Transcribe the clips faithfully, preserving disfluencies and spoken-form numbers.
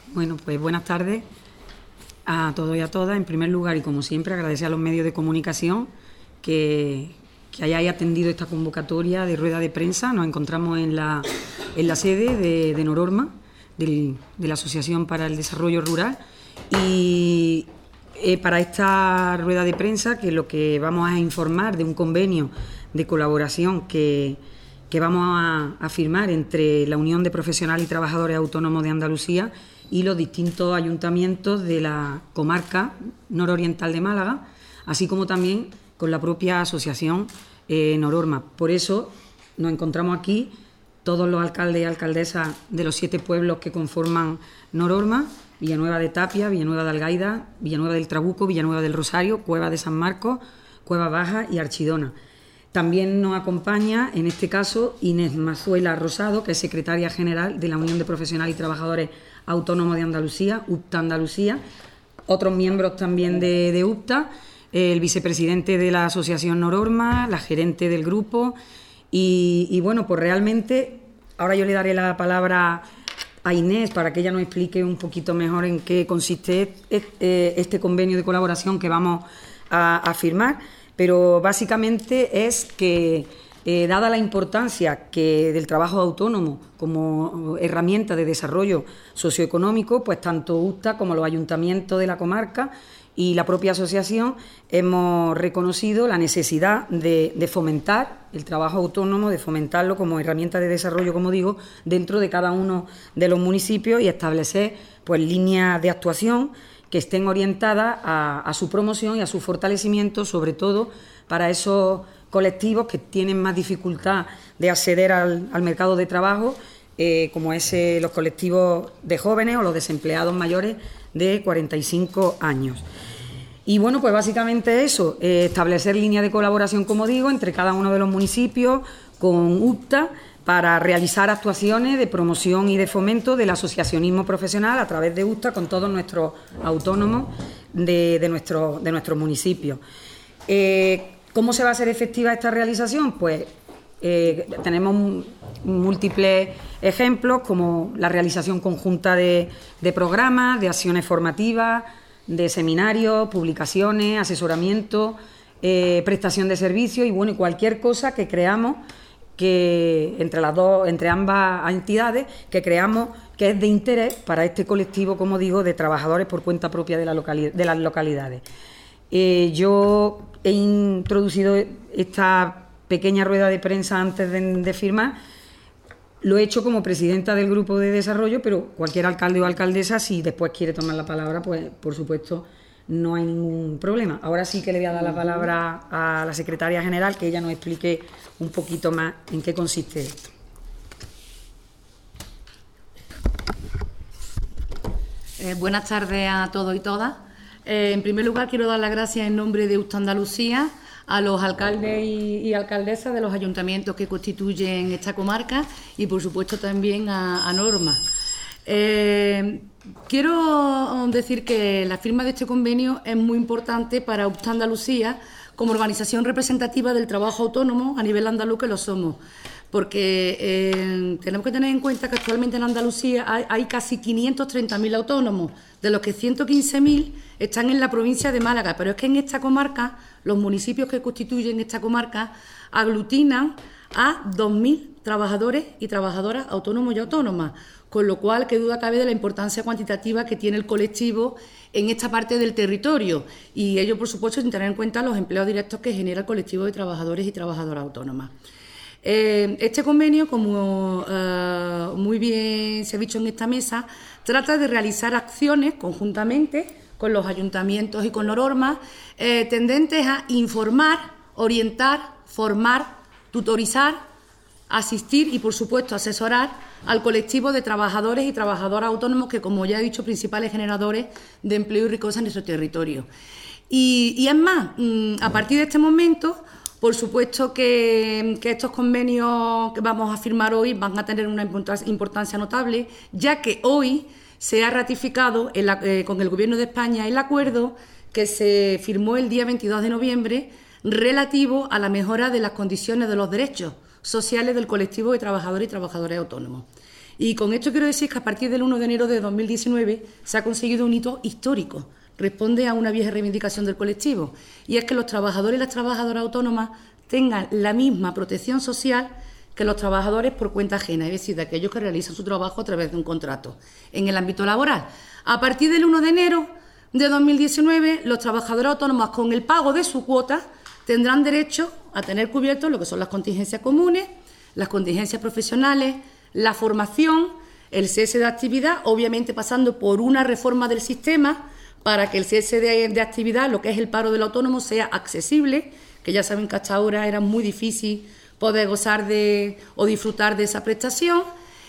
Bueno, pues buenas tardes a todos y a todas. En primer lugar, y como siempre, agradecer a los medios de comunicación que, que hayáis atendido esta convocatoria de rueda de prensa. Nos encontramos en la, en la sede de, de Nororma, del, de la Asociación para el Desarrollo Rural, y eh, para esta rueda de prensa, que lo que vamos a informar de un convenio de colaboración que, que vamos a, a firmar entre la Unión de Profesionales y Trabajadores Autónomos de Andalucía y los distintos ayuntamientos de la comarca nororiental de Málaga, así como también con la propia asociación eh, Nororma. Por eso nos encontramos aquí todos los alcaldes y alcaldesas de los siete pueblos que conforman Nororma: Villanueva de Tapia, Villanueva de Algaida, Villanueva del Trabuco, Villanueva del Rosario, Cueva de San Marcos, Cueva Baja y Archidona. También nos acompaña, en este caso, Inés Mazuela Rosado, que es secretaria general de la Unión de Profesionales y Trabajadores Autónomos de Andalucía, UPTA Andalucía. Otros miembros también de, de UPTA, el vicepresidente de la Asociación Nororma, la gerente del grupo. Y, y bueno, pues realmente, ahora yo le daré la palabra a Inés para que ella nos explique un poquito mejor en qué consiste este, este convenio de colaboración que vamos a, a firmar. Pero básicamente es que, eh, dada la importancia que del trabajo autónomo como herramienta de desarrollo socioeconómico, pues tanto UPTA como los ayuntamientos de la comarca y la propia asociación hemos reconocido la necesidad de, de fomentar el trabajo autónomo, de fomentarlo como herramienta de desarrollo, como digo, dentro de cada uno de los municipios, y establecer pues líneas de actuación que estén orientadas a, a su promoción y a su fortalecimiento, sobre todo para esos colectivos que tienen más dificultad de acceder al, al mercado de trabajo, eh, como es eh, los colectivos de jóvenes o los desempleados mayores de cuarenta y cinco años. Y bueno, pues básicamente eso, eh, establecer líneas de colaboración, como digo, entre cada uno de los municipios con UPTA, para realizar actuaciones de promoción y de fomento del asociacionismo profesional a través de UPTA con todos nuestros autónomos de, de, nuestro, de nuestros municipios. Eh, ¿Cómo se va a hacer efectiva esta realización? Pues eh, tenemos múltiples ejemplos, como la realización conjunta de, de programas, de acciones formativas, de seminarios, publicaciones, asesoramiento, eh, prestación de servicios y bueno, y cualquier cosa que creamos que entre las dos, entre ambas entidades, que creamos que es de interés para este colectivo, como digo, de trabajadores por cuenta propia de, la localidad, de las localidades. Eh, yo he introducido esta pequeña rueda de prensa antes de, de firmar. Lo he hecho como presidenta del grupo de desarrollo, pero cualquier alcalde o alcaldesa, si después quiere tomar la palabra, pues por supuesto no hay ningún problema. Ahora sí que le voy a dar la palabra a la secretaria general, que ella nos explique un poquito más en qué consiste esto. Eh, buenas tardes a todos y todas. Eh, en primer lugar, quiero dar las gracias en nombre de UPTA Andalucía a los alcaldes y, y alcaldesas de los ayuntamientos que constituyen esta comarca y, por supuesto, también a, a Norma. Eh, quiero decir que la firma de este convenio es muy importante para UPTA Andalucía como organización representativa del trabajo autónomo a nivel andaluz, que lo somos, porque eh, tenemos que tener en cuenta que actualmente en Andalucía hay, hay casi quinientos treinta mil autónomos, de los que ciento quince mil están en la provincia de Málaga, pero es que en esta comarca, los municipios que constituyen esta comarca aglutinan a dos mil trabajadores y trabajadoras autónomos y autónomas, con lo cual, qué duda cabe de la importancia cuantitativa que tiene el colectivo en esta parte del territorio, y ello, por supuesto, sin tener en cuenta los empleos directos que genera el colectivo de trabajadores y trabajadoras autónomas. Eh, este convenio, como eh, muy bien se ha dicho en esta mesa, trata de realizar acciones conjuntamente con los ayuntamientos y con Nororma, eh, tendentes a informar, orientar, formar, tutorizar, asistir y, por supuesto, asesorar al colectivo de trabajadores y trabajadoras autónomos que, como ya he dicho, principales generadores de empleo y riqueza en nuestro territorio. Y, y es más, a partir de este momento, por supuesto que, que estos convenios que vamos a firmar hoy van a tener una importancia notable, ya que hoy se ha ratificado en la, eh, con el Gobierno de España el acuerdo que se firmó el día veintidós de noviembre relativo a la mejora de las condiciones de los derechos sociales del colectivo de trabajadores y trabajadores autónomos. Y con esto quiero decir que a partir del uno de enero de dos mil diecinueve se ha conseguido un hito histórico. Responde a una vieja reivindicación del colectivo, y es que los trabajadores y las trabajadoras autónomas tengan la misma protección social que los trabajadores por cuenta ajena, es decir, de aquellos que realizan su trabajo a través de un contrato en el ámbito laboral. A partir del uno de enero de dos mil diecinueve, los trabajadores autónomos con el pago de su cuota tendrán derecho a tener cubiertos lo que son las contingencias comunes, las contingencias profesionales, la formación, el cese de actividad, obviamente pasando por una reforma del sistema para que el cese de, de actividad, lo que es el paro del autónomo, sea accesible, que ya saben que hasta ahora era muy difícil poder gozar de o disfrutar de esa prestación.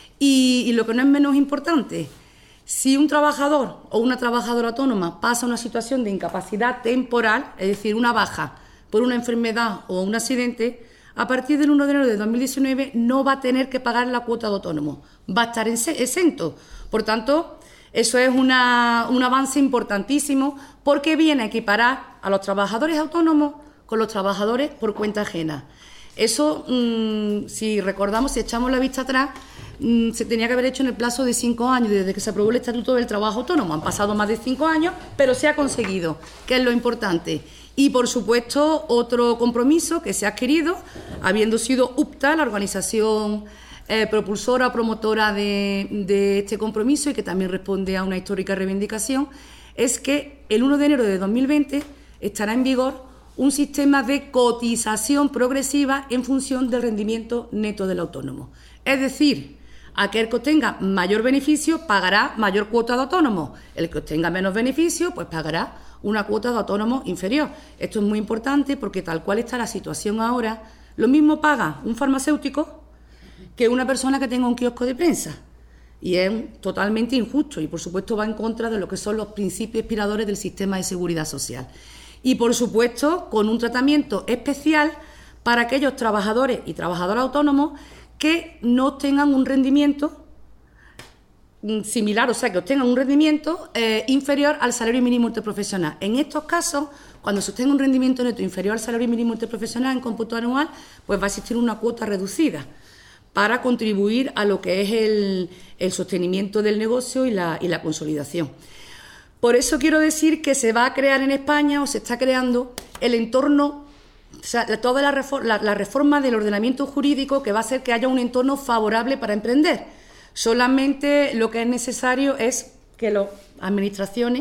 Y, y lo que no es menos importante, si un trabajador o una trabajadora autónoma pasa una situación de incapacidad temporal, es decir, una baja por una enfermedad o un accidente, a partir del uno de enero de dos mil diecinueve no va a tener que pagar la cuota de autónomo, va a estar exento. Por tanto, eso es una, un avance importantísimo porque viene a equiparar a los trabajadores autónomos con los trabajadores por cuenta ajena. Eso, mmm, si recordamos, si echamos la vista atrás, mmm, se tenía que haber hecho en el plazo de cinco años, desde que se aprobó el Estatuto del Trabajo Autónomo. Han pasado más de cinco años, pero se ha conseguido, que es lo importante. Y, por supuesto, otro compromiso que se ha adquirido, habiendo sido U P T A, la organización eh, propulsora o promotora de, de este compromiso y que también responde a una histórica reivindicación, es que el uno de enero de dos mil veinte estará en vigor un sistema de cotización progresiva en función del rendimiento neto del autónomo. Es decir, aquel que obtenga mayor beneficio pagará mayor cuota de autónomo, el que obtenga menos beneficio pues pagará una cuota de autónomo inferior. Esto es muy importante porque tal cual está la situación ahora, lo mismo paga un farmacéutico que una persona que tenga un kiosco de prensa. Y es totalmente injusto y, por supuesto, va en contra de lo que son los principios inspiradores del sistema de seguridad social. Y, por supuesto, con un tratamiento especial para aquellos trabajadores y trabajadoras autónomos que no obtengan un rendimiento similar, o sea, que obtengan un rendimiento eh, inferior al salario mínimo interprofesional. En estos casos, cuando se obtenga un rendimiento neto inferior al salario mínimo interprofesional en cómputo anual, pues va a existir una cuota reducida para contribuir a lo que es el, el sostenimiento del negocio y la, y la consolidación. Por eso quiero decir que se va a crear en España o se está creando el entorno, o sea, toda la reforma, la, la reforma del ordenamiento jurídico que va a hacer que haya un entorno favorable para emprender. Solamente lo que es necesario es que las administraciones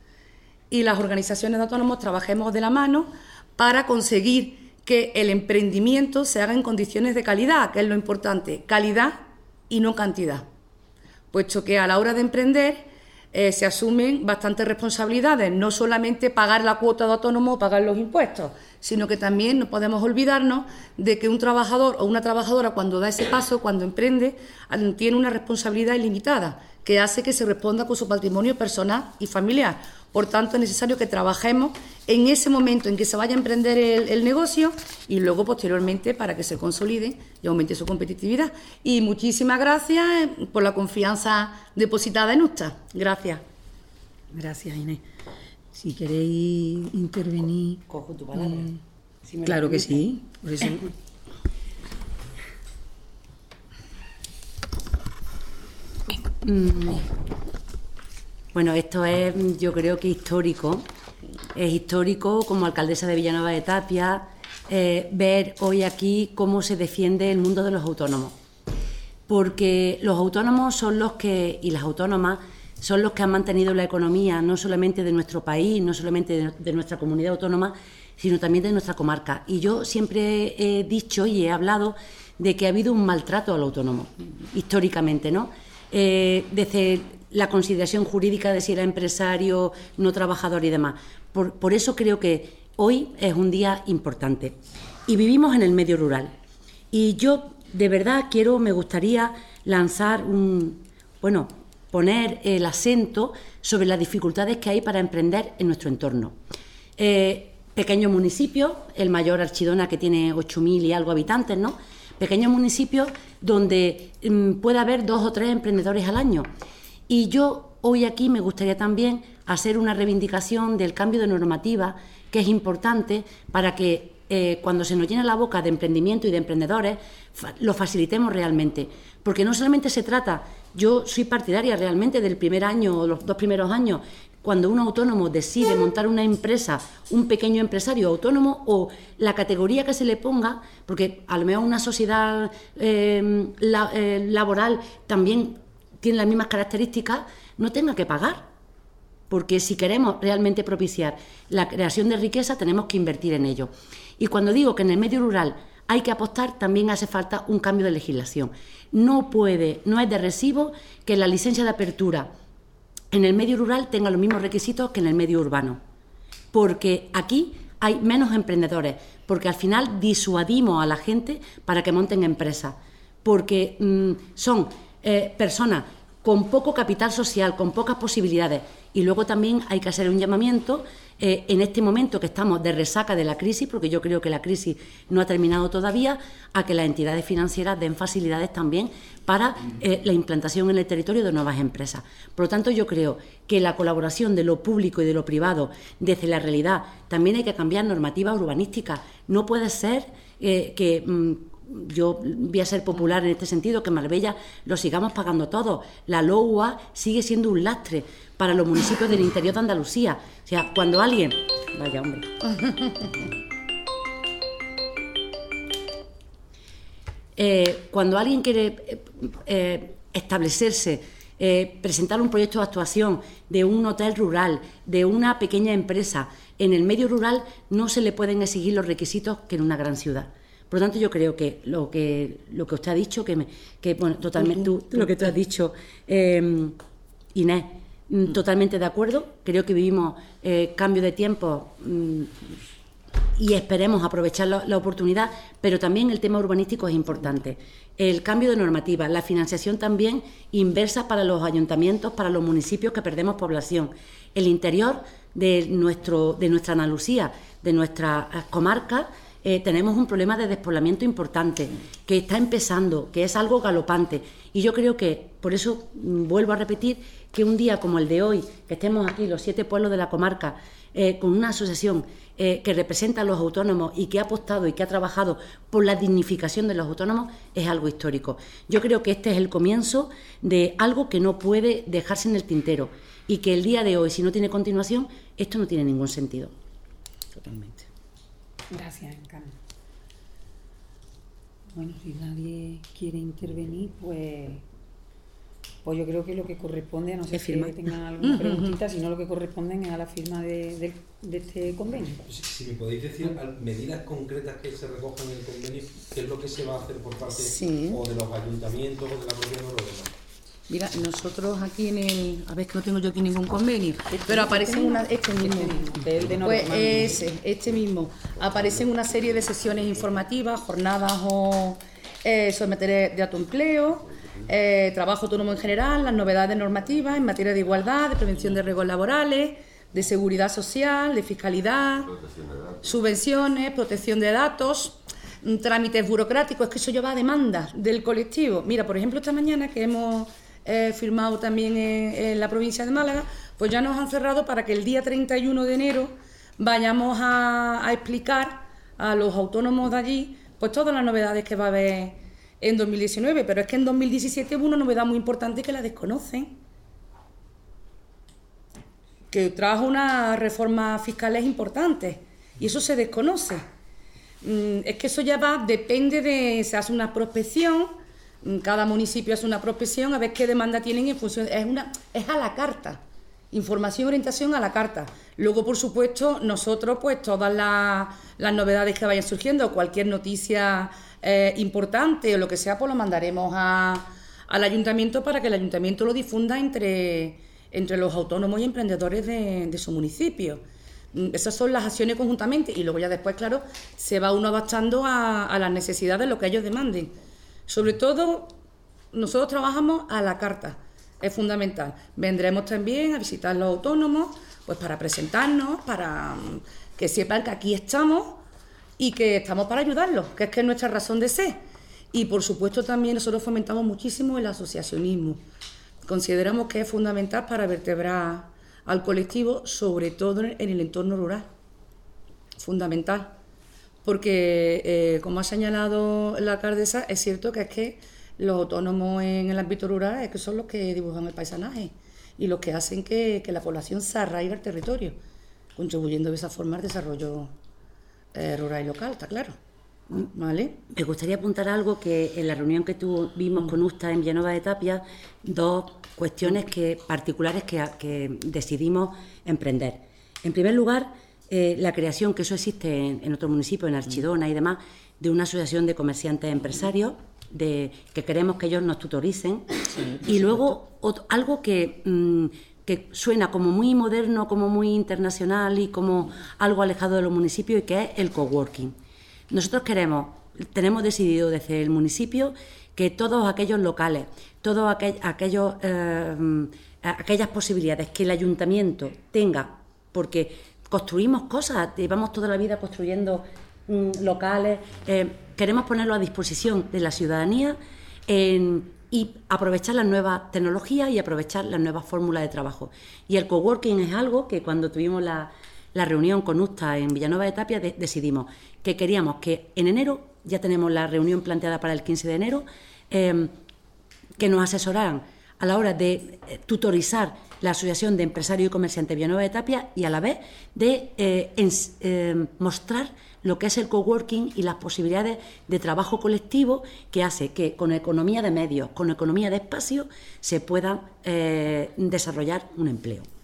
y las organizaciones de autónomos trabajemos de la mano para conseguir que el emprendimiento se haga en condiciones de calidad, que es lo importante, calidad y no cantidad, puesto que a la hora de emprender Eh, se asumen bastantes responsabilidades, no solamente pagar la cuota de autónomo o pagar los impuestos, sino que también no podemos olvidarnos de que un trabajador o una trabajadora cuando da ese paso, cuando emprende, tiene una responsabilidad ilimitada que hace que se responda con su patrimonio personal y familiar. Por tanto, es necesario que trabajemos en ese momento en que se vaya a emprender el, el negocio y luego posteriormente para que se consolide y aumente su competitividad. Y muchísimas gracias por la confianza depositada en usted. Gracias. Gracias, Inés. Si queréis intervenir... Cojo tu palabra. Eh, si me claro que sí. Por eso... Bueno, esto es, yo creo que histórico. Es histórico, como alcaldesa de Villanueva de Tapia, eh, ver hoy aquí cómo se defiende el mundo de los autónomos. Porque los autónomos son los que, y las autónomas, son los que han mantenido la economía, no solamente de nuestro país, no solamente de, de nuestra comunidad autónoma, sino también de nuestra comarca. Y yo siempre he dicho y he hablado de que ha habido un maltrato al autónomo, históricamente, ¿no? Eh, desde la consideración jurídica de si era empresario, no trabajador y demás. Por, por eso creo que hoy es un día importante. Y vivimos en el medio rural. Y yo, de verdad, quiero, me gustaría lanzar un, bueno, poner el acento sobre las dificultades que hay para emprender en nuestro entorno. Eh, pequeños municipios, el mayor Archidona, que tiene ocho mil y algo habitantes, ¿no? Pequeños municipios donde mmm, puede haber dos o tres emprendedores al año. Y yo hoy aquí me gustaría también hacer una reivindicación del cambio de normativa, que es importante para que eh, cuando se nos llena la boca de emprendimiento y de emprendedores, fa lo facilitemos realmente. Porque no solamente se trata, yo soy partidaria realmente del primer año o los dos primeros años, cuando un autónomo decide montar una empresa, un pequeño empresario autónomo o la categoría que se le ponga, porque a lo mejor una sociedad eh, la, eh, laboral también tiene las mismas características, no tenga que pagar. Porque si queremos realmente propiciar la creación de riqueza, tenemos que invertir en ello. Y cuando digo que en el medio rural hay que apostar, también hace falta un cambio de legislación. No puede, no es de recibo que la licencia de apertura en el medio rural tenga los mismos requisitos que en el medio urbano. Porque aquí hay menos emprendedores, porque al final disuadimos a la gente para que monten empresas. Porque mmm, son eh, personas con poco capital social, con pocas posibilidades. Y luego también hay que hacer un llamamiento eh, en este momento que estamos de resaca de la crisis, porque yo creo que la crisis no ha terminado todavía, a que las entidades financieras den facilidades también para eh, la implantación en el territorio de nuevas empresas. Por lo tanto, yo creo que la colaboración de lo público y de lo privado desde la realidad, también hay que cambiar normativas urbanísticas. No puede ser eh, que... Mmm, yo voy a ser popular en este sentido, que Marbella lo sigamos pagando todos. La L O U A sigue siendo un lastre para los municipios del interior de Andalucía. O sea, cuando alguien... Vaya, hombre. eh, cuando alguien quiere eh, eh, establecerse, eh, presentar un proyecto de actuación de un hotel rural, de una pequeña empresa, en el medio rural no se le pueden exigir los requisitos que en una gran ciudad. Por lo tanto, yo creo que lo que lo que usted ha dicho, que, me, que bueno, totalmente, tú, lo que tú has dicho, eh, Inés, mm. totalmente de acuerdo. Creo que vivimos eh, cambio de tiempo mm, y esperemos aprovechar la, la oportunidad, pero también el tema urbanístico es importante. El cambio de normativa, la financiación también inversa para los ayuntamientos, para los municipios que perdemos población. El interior de, nuestro, de nuestra Andalucía, de nuestras comarcas, Eh, tenemos un problema de despoblamiento importante, que está empezando, que es algo galopante. Y yo creo que, por eso mm, vuelvo a repetir, que un día como el de hoy, que estemos aquí, los siete pueblos de la comarca, eh, con una asociación eh, que representa a los autónomos y que ha apostado y que ha trabajado por la dignificación de los autónomos, es algo histórico. Yo creo que este es el comienzo de algo que no puede dejarse en el tintero y que el día de hoy, si no tiene continuación, esto no tiene ningún sentido. Totalmente. Gracias, Encarna. Bueno, si nadie quiere intervenir, pues, pues yo creo que lo que corresponde, a no ser que tengan alguna preguntita, si no lo que corresponde es a la firma de, de, de este convenio. Si, si me podéis decir medidas concretas que se recojan en el convenio, ¿qué es lo que se va a hacer por parte sí. o de los ayuntamientos o de la propia Noruega? Mira, nosotros aquí en el... A ver, que no tengo yo aquí ningún convenio, pero aparece una... Este mismo. Pues ese, este mismo. Aparecen una serie de sesiones informativas, jornadas o eh, sobre materia de autoempleo, eh, trabajo autónomo en general, las novedades normativas en materia de igualdad, de prevención de riesgos laborales, de seguridad social, de fiscalidad, subvenciones, protección de datos, trámites burocráticos. Es que eso lleva a demanda del colectivo. Mira, por ejemplo, esta mañana que hemos... Eh, firmado también en, en la provincia de Málaga, pues ya nos han cerrado para que el día treinta y uno de enero vayamos a, a explicar a los autónomos de allí pues todas las novedades que va a haber en dos mil diecinueve, pero es que en dos mil diecisiete hubo una novedad muy importante que la desconocen, que trajo unas reformas fiscales importantes y eso se desconoce. Mm, es que eso ya va, depende de, se hace una prospección. Cada municipio hace una prospección a ver qué demanda tienen en función, es una es a la carta, información y orientación a la carta. Luego, por supuesto, nosotros pues todas las, las novedades que vayan surgiendo, cualquier noticia eh, importante o lo que sea, pues lo mandaremos a, al ayuntamiento para que el ayuntamiento lo difunda entre, entre los autónomos y emprendedores de, de su municipio. Esas son las acciones conjuntamente y luego ya después, claro, se va uno adaptando a, a las necesidades de lo que ellos demanden. Sobre todo, nosotros trabajamos a la carta, es fundamental. Vendremos también a visitar los autónomos, pues para presentarnos, para que sepan que aquí estamos y que estamos para ayudarlos, que es que es nuestra razón de ser. Y por supuesto también nosotros fomentamos muchísimo el asociacionismo. Consideramos que es fundamental para vertebrar al colectivo, sobre todo en el entorno rural. Fundamental. porque, eh, como ha señalado la alcaldesa, es cierto que es que los autónomos en el ámbito rural es que son los que dibujan el paisanaje y los que hacen que, que la población se arraigue al territorio, contribuyendo de esa forma al desarrollo eh, rural y local, está claro. ¿Vale? Me gustaría apuntar algo que en la reunión que tuvimos con Usta en Villanueva de Tapia, dos cuestiones que, particulares que, que decidimos emprender. En primer lugar, eh, la creación, que eso existe en, en otros municipios, en Archidona y demás, de una asociación de comerciantes empresarios, de, que queremos que ellos nos tutoricen. Sí, y luego otro, algo que, mmm, que suena como muy moderno, como muy internacional y como algo alejado de los municipios, y que es el coworking. Nosotros queremos, tenemos decidido desde el municipio que todos aquellos locales, todos aquel, aquellos, eh, aquellas posibilidades que el ayuntamiento tenga, porque construimos cosas, llevamos toda la vida construyendo mm, locales, eh, queremos ponerlo a disposición de la ciudadanía en, y aprovechar las nuevas tecnologías y aprovechar las nuevas fórmulas de trabajo. Y el coworking es algo que cuando tuvimos la... la reunión con Usta en Villanueva de Tapia, de, decidimos que queríamos que en enero, ya tenemos la reunión planteada para el quince de enero, eh, que nos asesoraran a la hora de eh, tutorizar la Asociación de Empresarios y Comerciantes de Villanueva de Tapia y a la vez de eh, en, eh, mostrar lo que es el coworking y las posibilidades de trabajo colectivo que hace que con economía de medios, con economía de espacio, se pueda eh, desarrollar un empleo.